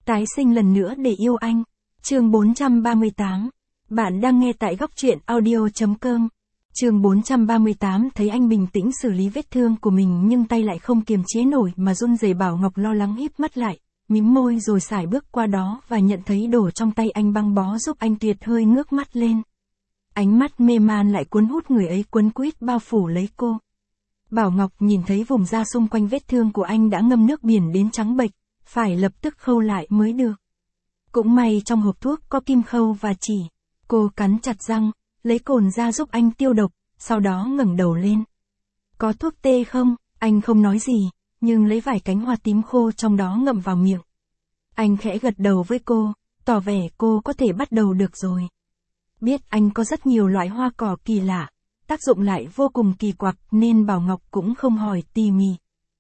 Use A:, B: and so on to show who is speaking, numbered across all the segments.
A: Tái sinh lần nữa để yêu anh. Chương 438. Bạn đang nghe tại góc truyện audio.com. Chương 438 thấy anh bình tĩnh xử lý vết thương của mình nhưng tay lại không kiềm chế nổi mà run rẩy. Bảo Ngọc lo lắng híp mắt lại, mím môi rồi sải bước qua đó và nhận thấy đồ trong tay anh băng bó giúp anh Tuyệt hơi ngước mắt lên. Ánh mắt mê man lại cuốn hút người ấy quấn quýt bao phủ lấy cô. Bảo Ngọc nhìn thấy vùng da xung quanh vết thương của anh đã ngâm nước biển đến trắng bệch, phải lập tức khâu lại mới được. Cũng may trong hộp thuốc có kim khâu và chỉ. Cô cắn chặt răng, lấy cồn ra giúp anh tiêu độc, sau đó ngẩng đầu lên. Có thuốc tê không? Anh không nói gì, nhưng lấy vài cánh hoa tím khô trong đó ngậm vào miệng. Anh khẽ gật đầu với cô, tỏ vẻ cô có thể bắt đầu được rồi. Biết anh có rất nhiều loại hoa cỏ kỳ lạ, tác dụng lại vô cùng kỳ quặc nên Bảo Ngọc cũng không hỏi tỉ mỉ.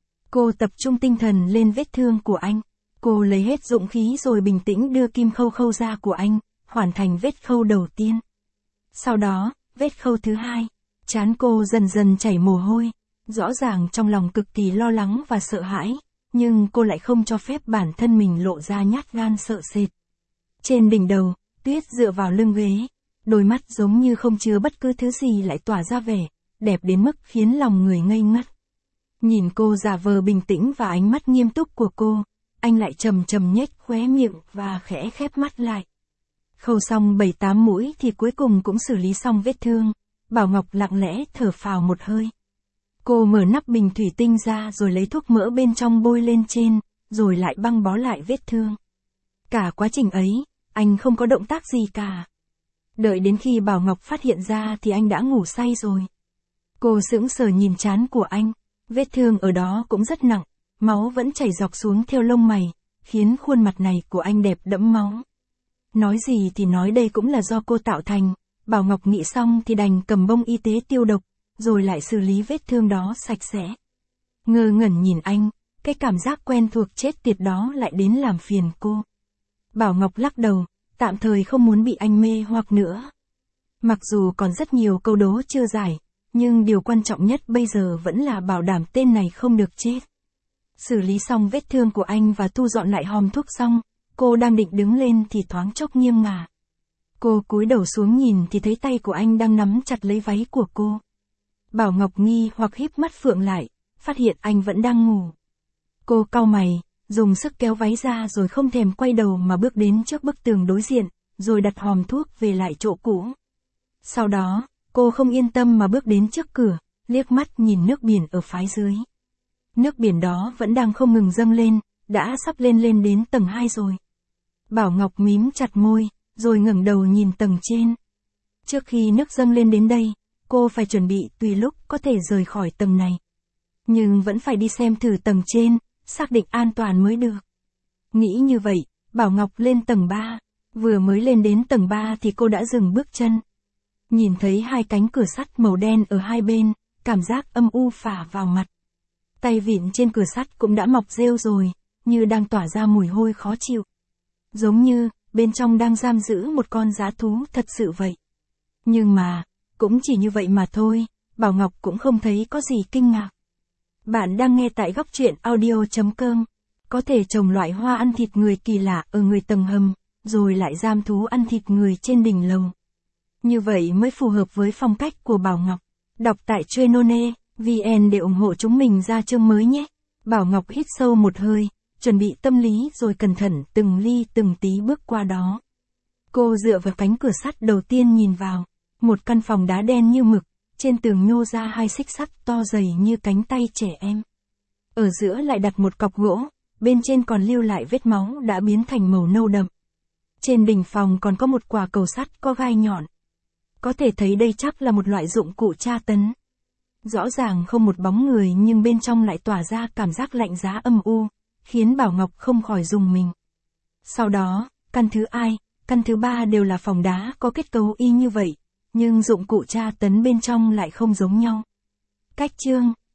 A: Cô tập trung tinh thần lên vết thương của anh. Cô lấy hết dũng khí rồi bình tĩnh đưa kim khâu khâu da của anh, hoàn thành vết khâu đầu tiên. Sau đó, vết khâu thứ hai. Trán cô dần dần chảy mồ hôi. Rõ ràng trong lòng cực kỳ lo lắng và sợ hãi, nhưng cô lại không cho phép bản thân mình lộ ra nhát gan sợ sệt. Trên đỉnh đầu, Tuyết dựa vào lưng ghế. Đôi mắt giống như không chứa bất cứ thứ gì lại tỏa ra vẻ, đẹp đến mức khiến lòng người ngây ngất. Nhìn cô giả vờ bình tĩnh và ánh mắt nghiêm túc của cô, anh lại chầm chầm nhếch khóe miệng và khẽ khép mắt lại. Khâu xong 7-8 mũi thì cuối cùng cũng xử lý xong vết thương. Bảo Ngọc lặng lẽ thở phào một hơi. Cô mở nắp bình thủy tinh ra rồi lấy thuốc mỡ bên trong bôi lên trên, rồi lại băng bó lại vết thương. Cả quá trình ấy, anh không có động tác gì cả. Đợi đến khi Bảo Ngọc phát hiện ra thì anh đã ngủ say rồi. Cô sững sờ nhìn trán của anh, vết thương ở đó cũng rất nặng, máu vẫn chảy dọc xuống theo lông mày, khiến khuôn mặt này của anh đẹp đẫm máu. Nói gì thì nói đây cũng là do cô tạo thành, Bảo Ngọc nghĩ xong thì đành cầm bông y tế tiêu độc, rồi lại xử lý vết thương đó sạch sẽ. Ngơ ngẩn nhìn anh, cái cảm giác quen thuộc chết tiệt đó lại đến làm phiền cô. Bảo Ngọc lắc đầu, tạm thời không muốn bị anh mê hoặc nữa. Mặc dù còn rất nhiều câu đố chưa giải, nhưng điều quan trọng nhất bây giờ vẫn là bảo đảm tên này không được chết. Xử lý xong vết thương của anh và thu dọn lại hòm thuốc xong, cô đang định đứng lên thì thoáng chốc nghiêng ngả. Cô cúi đầu xuống nhìn thì thấy tay của anh đang nắm chặt lấy váy của cô. Bảo Ngọc nghi hoặc híp mắt phượng lại, phát hiện anh vẫn đang ngủ. Cô cau mày, dùng sức kéo váy ra rồi không thèm quay đầu mà bước đến trước bức tường đối diện, rồi đặt hòm thuốc về lại chỗ cũ. Sau đó, cô không yên tâm mà bước đến trước cửa, liếc mắt nhìn nước biển ở phía dưới. Nước biển đó vẫn đang không ngừng dâng lên, đã sắp lên đến tầng 2 rồi. Bảo Ngọc mím chặt môi, rồi ngẩng đầu nhìn tầng trên. Trước khi nước dâng lên đến đây, cô phải chuẩn bị tùy lúc có thể rời khỏi tầng này. Nhưng vẫn phải đi xem thử tầng trên, xác định an toàn mới được. Nghĩ như vậy, Bảo Ngọc lên tầng 3. Vừa mới lên đến tầng 3 thì cô đã dừng bước chân. Nhìn thấy hai cánh cửa sắt màu đen ở hai bên, cảm giác âm u phả vào mặt. Tay vịn trên cửa sắt cũng đã mọc rêu rồi, như đang tỏa ra mùi hôi khó chịu. Giống như, bên trong đang giam giữ một con dã thú thật sự vậy. Nhưng mà, cũng chỉ như vậy mà thôi, Bảo Ngọc cũng không thấy có gì kinh ngạc. Bạn đang nghe tại góc truyện audio.com. Có thể trồng loại hoa ăn thịt người kỳ lạ ở người tầng hầm, rồi lại giam thú ăn thịt người trên đỉnh lầu. Như vậy mới phù hợp với phong cách của Bảo Ngọc. Đọc tại Trainone.vn để ủng hộ chúng mình ra chương mới nhé. Bảo Ngọc hít sâu một hơi, chuẩn bị tâm lý rồi cẩn thận từng ly từng tí bước qua đó. Cô dựa vào cánh cửa sắt đầu tiên nhìn vào. Một căn phòng đá đen như mực, trên tường nhô ra hai xích sắt to dày như cánh tay trẻ em. Ở giữa lại đặt một cọc gỗ, bên trên còn lưu lại vết máu đã biến thành màu nâu đậm. Trên đỉnh phòng còn có một quả cầu sắt có gai nhọn. Có thể thấy đây chắc là một loại dụng cụ tra tấn. Rõ ràng không một bóng người nhưng bên trong lại tỏa ra cảm giác lạnh giá âm u, khiến Bảo Ngọc không khỏi rùng mình. Sau đó, căn thứ 2, căn thứ 3 đều là phòng đá có kết cấu y như vậy, nhưng dụng cụ tra tấn bên trong lại không giống nhau. Cách chương